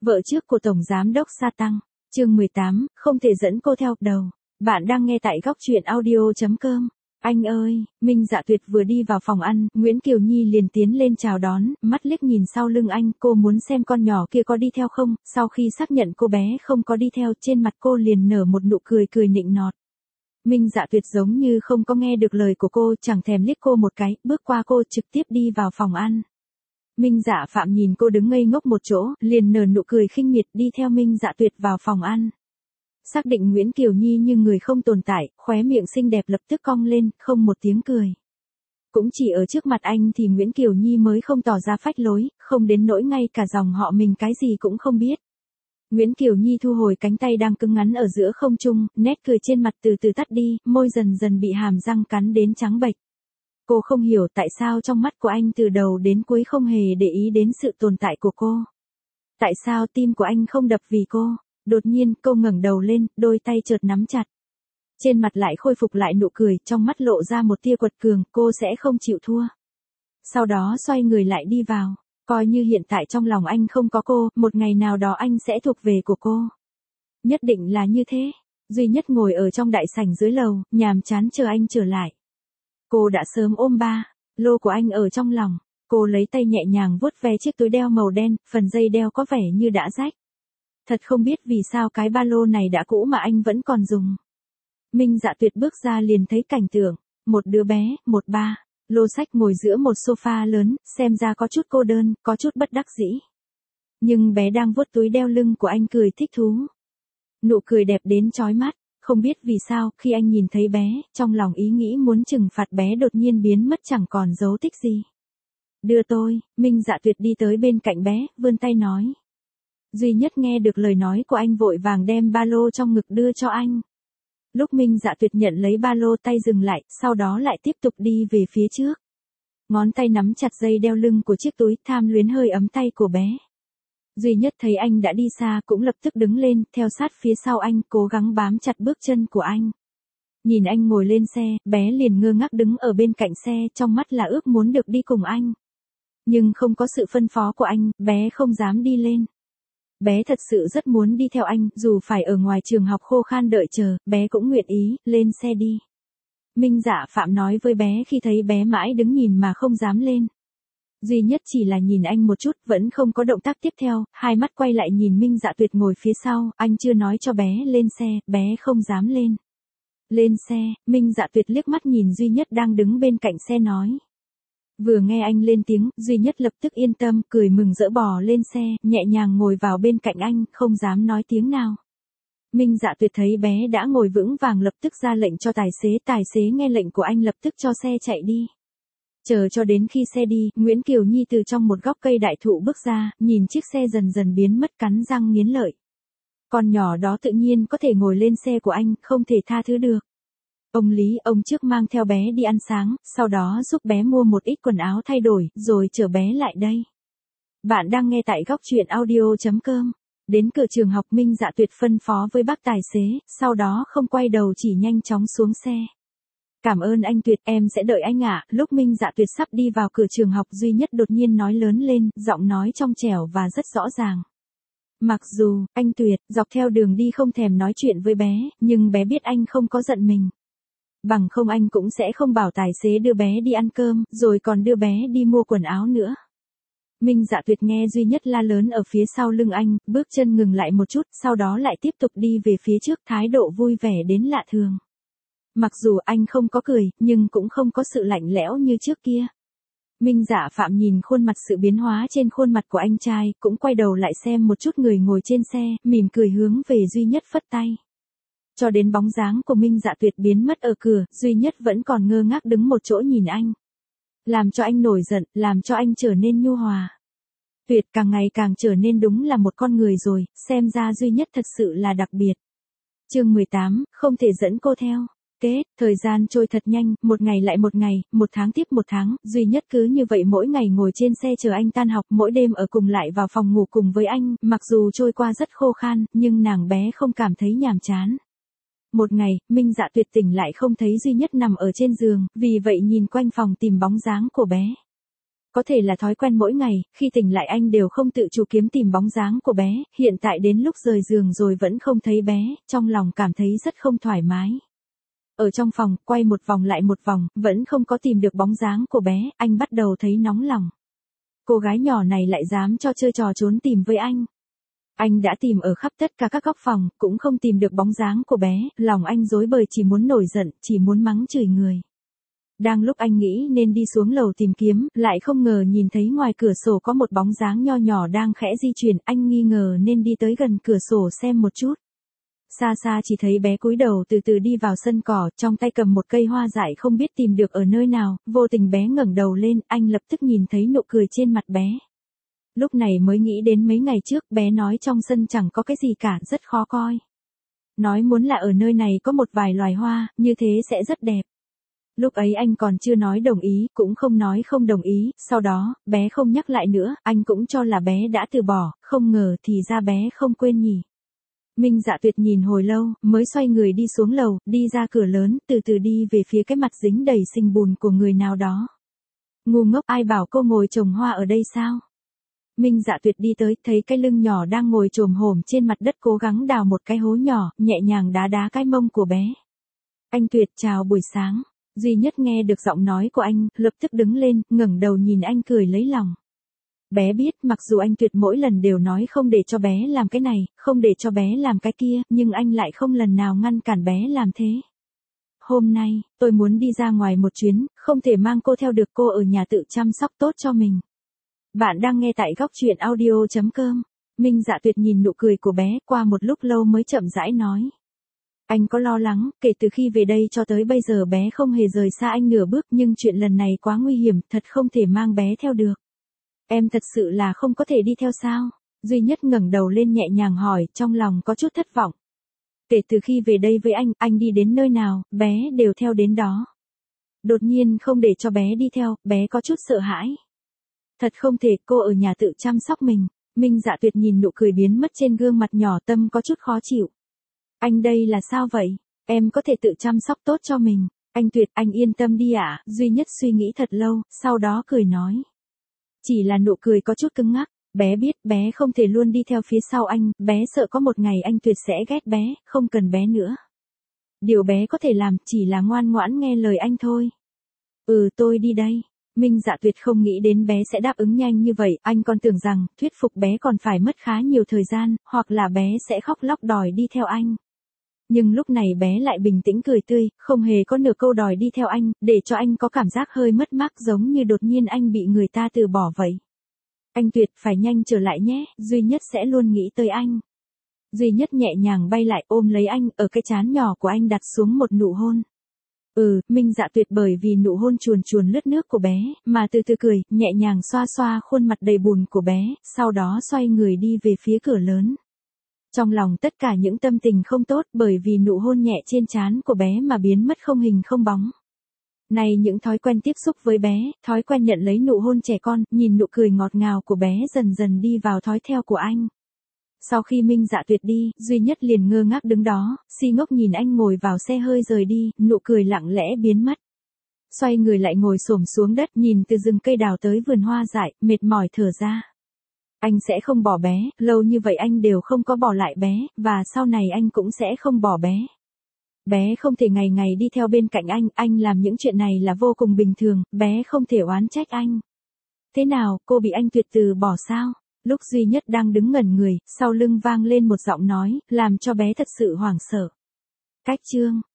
Vợ trước của Tổng Giám đốc Sa Tăng, chương 18, không thể dẫn cô theo đầu. Bạn đang nghe tại góc truyện audio.com. Anh ơi, Minh Dạ Tuyệt vừa đi vào phòng ăn, Nguyễn Kiều Nhi liền tiến lên chào đón, mắt liếc nhìn sau lưng anh, cô muốn xem con nhỏ kia có đi theo không, sau khi xác nhận cô bé không có đi theo, trên mặt cô liền nở một nụ cười nịnh nọt. Minh Dạ Tuyệt giống như không có nghe được lời của cô, chẳng thèm liếc cô một cái, bước qua cô trực tiếp đi vào phòng ăn. Minh Dạ Phạm nhìn cô đứng ngây ngốc một chỗ, liền nở nụ cười khinh miệt đi theo Minh Dạ Tuyệt vào phòng ăn. Xác định Nguyễn Kiều Nhi như người không tồn tại, khóe miệng xinh đẹp lập tức cong lên, không một tiếng cười. Cũng chỉ ở trước mặt anh thì Nguyễn Kiều Nhi mới không tỏ ra phách lối, không đến nỗi ngay cả dòng họ mình cái gì cũng không biết. Nguyễn Kiều Nhi thu hồi cánh tay đang cứng ngắn ở giữa không trung, nét cười trên mặt từ từ tắt đi, môi dần dần bị hàm răng cắn đến trắng bệch. Cô không hiểu tại sao trong mắt của anh từ đầu đến cuối không hề để ý đến sự tồn tại của cô. Tại sao tim của anh không đập vì cô? Đột nhiên cô ngẩng đầu lên, đôi tay chợt nắm chặt. Trên mặt lại khôi phục lại nụ cười, trong mắt lộ ra một tia quật cường, cô sẽ không chịu thua. Sau đó xoay người lại đi vào, coi như hiện tại trong lòng anh không có cô, một ngày nào đó anh sẽ thuộc về của cô. Nhất định là như thế. Duy Nhất ngồi ở trong đại sảnh dưới lầu, nhàm chán chờ anh trở lại. Cô đã sớm ôm ba lô của anh ở trong lòng, cô lấy tay nhẹ nhàng vuốt ve chiếc túi đeo màu đen, phần dây đeo có vẻ như đã rách. Thật không biết vì sao cái ba lô này đã cũ mà anh vẫn còn dùng. Minh Dạ Tuyệt bước ra liền thấy cảnh tượng, một đứa bé, một ba lô sách ngồi giữa một sofa lớn, xem ra có chút cô đơn, có chút bất đắc dĩ. Nhưng bé đang vuốt túi đeo lưng của anh cười thích thú. Nụ cười đẹp đến chói mắt, không biết vì sao, khi anh nhìn thấy bé, trong lòng ý nghĩ muốn trừng phạt bé đột nhiên biến mất chẳng còn dấu tích gì. Đưa tôi, Minh Dạ Tuyệt đi tới bên cạnh bé, vươn tay nói. Duy Nhất nghe được lời nói của anh vội vàng đem ba lô trong ngực đưa cho anh. Lúc Minh Dạ Tuyệt nhận lấy ba lô tay dừng lại, sau đó lại tiếp tục đi về phía trước. Ngón tay nắm chặt dây đeo lưng của chiếc túi, tham luyến hơi ấm tay của bé. Duy Nhất thấy anh đã đi xa cũng lập tức đứng lên, theo sát phía sau anh, cố gắng bám chặt bước chân của anh. Nhìn anh ngồi lên xe, bé liền ngơ ngác đứng ở bên cạnh xe, trong mắt là ước muốn được đi cùng anh. Nhưng không có sự phân phó của anh, bé không dám đi lên. Bé thật sự rất muốn đi theo anh, dù phải ở ngoài trường học khô khan đợi chờ, bé cũng nguyện ý, lên xe đi. Minh Dạ Phạm nói với bé khi thấy bé mãi đứng nhìn mà không dám lên. Duy Nhất chỉ là nhìn anh một chút, vẫn không có động tác tiếp theo, hai mắt quay lại nhìn Minh Dạ Tuyệt ngồi phía sau, anh chưa nói cho bé lên xe, bé không dám lên. Lên xe, Minh Dạ Tuyệt liếc mắt nhìn Duy Nhất đang đứng bên cạnh xe nói. Vừa nghe anh lên tiếng, Duy Nhất lập tức yên tâm, cười mừng rỡ bò lên xe, nhẹ nhàng ngồi vào bên cạnh anh, không dám nói tiếng nào. Minh Dạ Tuyệt thấy bé đã ngồi vững vàng lập tức ra lệnh cho tài xế nghe lệnh của anh lập tức cho xe chạy đi. Chờ cho đến khi xe đi, Nguyễn Kiều Nhi từ trong một góc cây đại thụ bước ra, nhìn chiếc xe dần dần biến mất cắn răng nghiến lợi. Con nhỏ đó tự nhiên có thể ngồi lên xe của anh, không thể tha thứ được. Ông Lý, ông trước mang theo bé đi ăn sáng, sau đó giúp bé mua một ít quần áo thay đổi, rồi chở bé lại đây. Bạn đang nghe tại góc truyện audio.com. Đến cửa trường học Minh Dạ Tuyệt phân phó với bác tài xế, sau đó không quay đầu chỉ nhanh chóng xuống xe. Cảm ơn anh Tuyệt, em sẽ đợi anh ạ. Lúc Minh Dạ Tuyệt sắp đi vào cửa trường học Duy Nhất đột nhiên nói lớn lên, giọng nói trong trẻo và rất rõ ràng. Mặc dù, anh Tuyệt, dọc theo đường đi không thèm nói chuyện với bé, nhưng bé biết anh không có giận mình. Bằng không anh cũng sẽ không bảo tài xế đưa bé đi ăn cơm, rồi còn đưa bé đi mua quần áo nữa. Minh Dạ Tuyệt nghe Duy Nhất la lớn ở phía sau lưng anh, bước chân ngừng lại một chút, sau đó lại tiếp tục đi về phía trước, thái độ vui vẻ đến lạ thường. Mặc dù anh không có cười, nhưng cũng không có sự lạnh lẽo như trước kia. Minh Dạ Phạm nhìn khuôn mặt sự biến hóa trên khuôn mặt của anh trai, cũng quay đầu lại xem một chút người ngồi trên xe, mỉm cười hướng về Duy Nhất phất tay. Cho đến bóng dáng của Minh Dạ Tuyệt biến mất ở cửa, Duy Nhất vẫn còn ngơ ngác đứng một chỗ nhìn anh. Làm cho anh nổi giận, làm cho anh trở nên nhu hòa. Tuyệt càng ngày càng trở nên đúng là một con người rồi, xem ra Duy Nhất thật sự là đặc biệt. Chương 18, không thể dẫn cô theo. Kết, thời gian trôi thật nhanh, một ngày lại một ngày, một tháng tiếp một tháng, Duy Nhất cứ như vậy mỗi ngày ngồi trên xe chờ anh tan học, mỗi đêm ở cùng lại vào phòng ngủ cùng với anh, mặc dù trôi qua rất khô khan, nhưng nàng bé không cảm thấy nhàm chán. Một ngày, Minh Dạ Tuyệt tỉnh lại không thấy Duy Nhất nằm ở trên giường, vì vậy nhìn quanh phòng tìm bóng dáng của bé. Có thể là thói quen mỗi ngày, khi tỉnh lại anh đều không tự chủ kiếm tìm bóng dáng của bé, hiện tại đến lúc rời giường rồi vẫn không thấy bé, trong lòng cảm thấy rất không thoải mái. Ở trong phòng, quay một vòng lại một vòng, vẫn không có tìm được bóng dáng của bé, anh bắt đầu thấy nóng lòng. Cô gái nhỏ này lại dám cho chơi trò trốn tìm với anh. Anh đã tìm ở khắp tất cả các góc phòng, cũng không tìm được bóng dáng của bé, lòng anh rối bời chỉ muốn nổi giận, chỉ muốn mắng chửi người. Đang lúc anh nghĩ nên đi xuống lầu tìm kiếm, lại không ngờ nhìn thấy ngoài cửa sổ có một bóng dáng nho nhỏ đang khẽ di chuyển, anh nghi ngờ nên đi tới gần cửa sổ xem một chút. Xa xa chỉ thấy bé cúi đầu từ từ đi vào sân cỏ, trong tay cầm một cây hoa dại không biết tìm được ở nơi nào, vô tình bé ngẩng đầu lên, anh lập tức nhìn thấy nụ cười trên mặt bé. Lúc này mới nghĩ đến mấy ngày trước bé nói trong sân chẳng có cái gì cả, rất khó coi. Nói muốn là ở nơi này có một vài loài hoa, như thế sẽ rất đẹp. Lúc ấy anh còn chưa nói đồng ý, cũng không nói không đồng ý, sau đó, bé không nhắc lại nữa, anh cũng cho là bé đã từ bỏ, không ngờ thì ra bé không quên nhỉ. Minh Dạ Tuyệt nhìn hồi lâu, mới xoay người đi xuống lầu, đi ra cửa lớn, từ từ đi về phía cái mặt dính đầy sình bùn của người nào đó. Ngu ngốc, ai bảo cô ngồi trồng hoa ở đây sao? Minh Dạ Tuyệt đi tới, thấy cái lưng nhỏ đang ngồi chồm hổm trên mặt đất cố gắng đào một cái hố nhỏ, nhẹ nhàng đá đá cái mông của bé. Anh Tuyệt, chào buổi sáng. Duy Nhất nghe được giọng nói của anh, lập tức đứng lên, ngẩng đầu nhìn anh cười lấy lòng. Bé biết, mặc dù anh Tuyệt mỗi lần đều nói không để cho bé làm cái này, không để cho bé làm cái kia, nhưng anh lại không lần nào ngăn cản bé làm thế. Hôm nay, tôi muốn đi ra ngoài một chuyến, không thể mang cô theo được, cô ở nhà tự chăm sóc tốt cho mình. Bạn đang nghe tại góc truyện audio.com. Minh Dạ Tuyệt nhìn nụ cười của bé, qua một lúc lâu mới chậm rãi nói. Anh có lo lắng, kể từ khi về đây cho tới bây giờ bé không hề rời xa anh nửa bước, nhưng chuyện lần này quá nguy hiểm, thật không thể mang bé theo được. Em thật sự là không có thể đi theo sao? Duy Nhất ngẩng đầu lên nhẹ nhàng hỏi, trong lòng có chút thất vọng. Kể từ khi về đây với anh đi đến nơi nào, bé đều theo đến đó. Đột nhiên không để cho bé đi theo, bé có chút sợ hãi. Thật không thể, cô ở nhà tự chăm sóc mình. Minh Dạ Tuyệt nhìn nụ cười biến mất trên gương mặt nhỏ, tâm có chút khó chịu. Anh đây là sao vậy? Em có thể tự chăm sóc tốt cho mình. Anh Tuyệt, anh yên tâm đi ạ. Duy Nhất suy nghĩ thật lâu, sau đó cười nói. Chỉ là nụ cười có chút cứng ngắc. Bé biết bé không thể luôn đi theo phía sau anh, bé sợ có một ngày anh Tuyệt sẽ ghét bé, không cần bé nữa. Điều bé có thể làm chỉ là ngoan ngoãn nghe lời anh thôi. Tôi đi đây. Minh Dạ Tuyệt không nghĩ đến bé sẽ đáp ứng nhanh như vậy, anh còn tưởng rằng thuyết phục bé còn phải mất khá nhiều thời gian, hoặc là bé sẽ khóc lóc đòi đi theo anh. Nhưng lúc này bé lại bình tĩnh cười tươi, không hề có nửa câu đòi đi theo anh, để cho anh có cảm giác hơi mất mát, giống như đột nhiên anh bị người ta từ bỏ vậy. Anh Tuyệt, phải nhanh trở lại nhé, Duy Nhất sẽ luôn nghĩ tới anh. Duy Nhất nhẹ nhàng bay lại ôm lấy anh, ở cái trán nhỏ của anh đặt xuống một nụ hôn. Minh Dạ Tuyệt bởi vì nụ hôn chuồn chuồn lướt nước của bé, mà từ từ cười, nhẹ nhàng xoa xoa khuôn mặt đầy bùn của bé, sau đó xoay người đi về phía cửa lớn. Trong lòng tất cả những tâm tình không tốt bởi vì nụ hôn nhẹ trên trán của bé mà biến mất không hình không bóng. Này những thói quen tiếp xúc với bé, thói quen nhận lấy nụ hôn trẻ con, nhìn nụ cười ngọt ngào của bé dần dần đi vào thói theo của anh. Sau khi Minh Dạ Tuyệt đi, Duy Nhất liền ngơ ngác đứng đó, si ngốc nhìn anh ngồi vào xe hơi rời đi, nụ cười lặng lẽ biến mất. Xoay người lại ngồi xổm xuống đất, nhìn từ rừng cây đào tới vườn hoa dại, mệt mỏi thở ra. Anh sẽ không bỏ bé, lâu như vậy anh đều không có bỏ lại bé, và sau này anh cũng sẽ không bỏ bé. Bé không thể ngày ngày đi theo bên cạnh anh làm những chuyện này là vô cùng bình thường, bé không thể oán trách anh. Thế nào, cô bị anh Tuyệt từ bỏ sao? Lúc Duy Nhất đang đứng ngẩn người, sau lưng vang lên một giọng nói, làm cho bé thật sự hoảng sợ. Cách chương